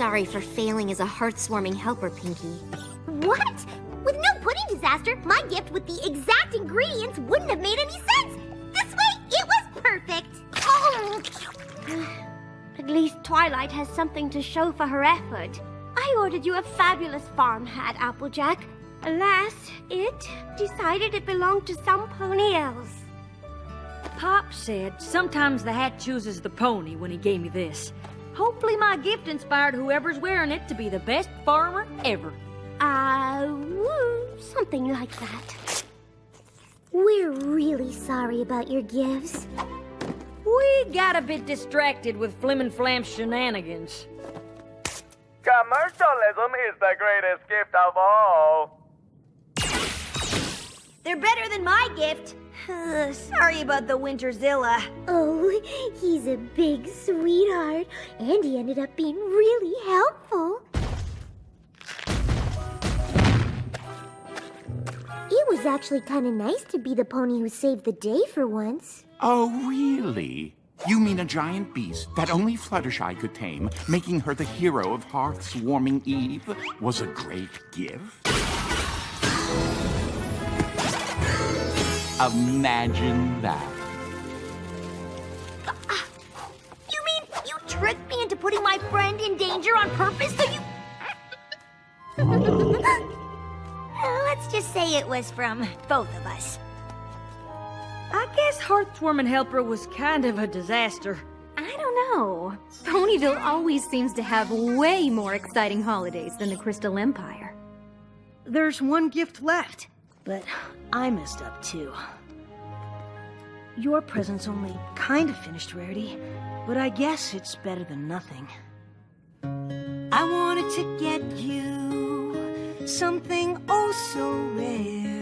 sorry for failing as a heart-warming helper, Pinky. What? With no pudding disaster, my gift with the exact ingredients wouldn't have made any sense. This way, it was perfect. Oh. At least Twilight has something to show for her effort. I ordered you a fabulous farm hat, Applejack. Alas, it decided it belonged to some pony else. Pop said sometimes the hat chooses the pony when he gave me this. Hopefully my gift inspired whoever's wearing it to be the best farmer ever. Something like that. We're really sorry about your gifts. We got a bit distracted with Flim and Flam's shenanigans. Commercialism is the greatest gift of all. They're better than my gift. Sorry about the Winterzilla. Oh, he's a big sweetheart, and he ended up being really helpful. It was actually kind of nice to be the pony who saved the day for once. Oh, really? You mean a giant beast that only Fluttershy could tame, making her the hero of Hearth's Warming Eve, was a great gift? Imagine that. You mean you tricked me into putting my friend in danger on purpose so you... Let's just say it was from both of us. I guess Hearthwarming Helper was kind of a disaster. I don't know. Ponyville always seems to have way more exciting holidays than the Crystal Empire. There's one gift left, but I messed up too. Your present's only kind of finished, Rarity, but I guess it's better than nothing. I wanted to get you something oh so rare.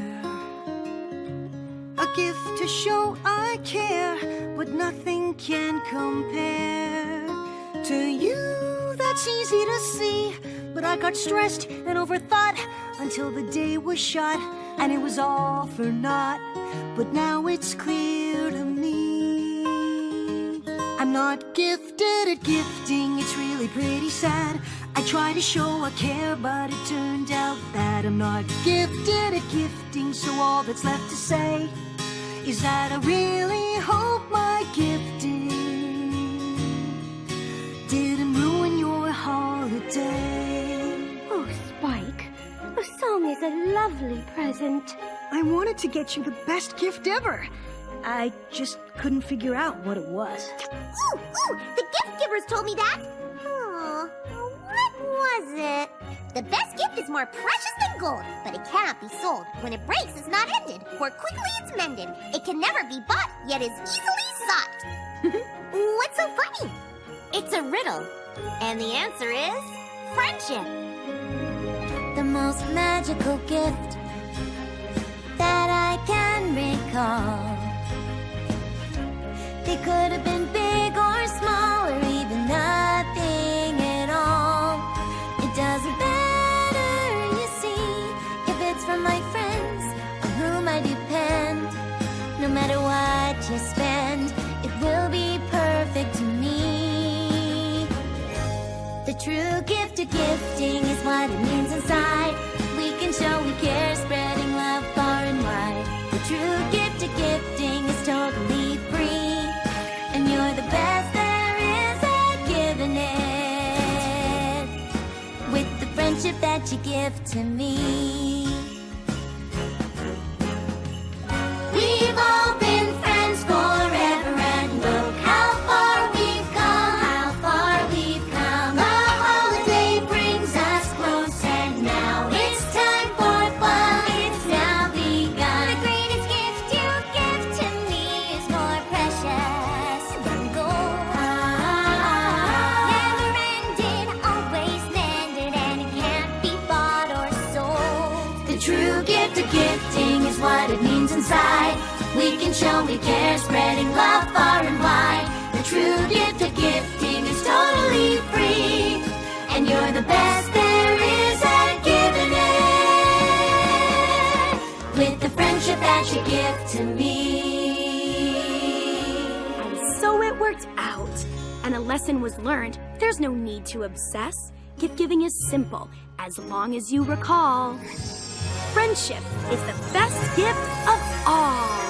A gift to show I care, but nothing can compare to you. That's easy to see, but I got stressed and overthought until the day was shot, and it was all for naught. But now it's clear to me, I'm not gifted at gifting. It's really pretty sad. I try to show I care, but it turned out that I'm not gifted at gifting. So all that's left to say is that I really hope my gifting didn't ruin your holiday. Oh, Spike, a song is a lovely present. I wanted to get you the best gift ever. I just couldn't figure out what it was. Ooh, the gift givers told me that. Oh, what was it? The best gift is more precious than gold, but it cannot be sold. When it breaks, it's not ended, for quickly it's mended. It can never be bought, yet is easily sought. What's so funny? It's a riddle, and the answer is friendship. The most magical gift that I can recall. It could have been big or small, or even nothing at all. It doesn't matter, you see, if it's from my friends on whom I depend. No matter what you spend, it will be perfect to me. The true gift of gifting is what it means inside. We can show we care, spreading love far and wide. The true gift of gifting is totally free, and you're the best there is at giving it, with the friendship that you give to me. We've all been friends forever, and look how far we've come, how far we've come. The holiday brings us close, and now it's time for fun. It's now begun. The greatest gift you give to me is more precious than gold. Never ended, always mended, and it can't be bought or sold. The true gift of gifting is what it means inside. We can show we care, spreading love far and wide. The true gift of gifting is totally free, and you're the best there is at giving it, with the friendship that you give to me. And so it worked out, and a lesson was learned. There's no need to obsess. gift giving is simple, as long as you recall. Friendship is the best gift of all.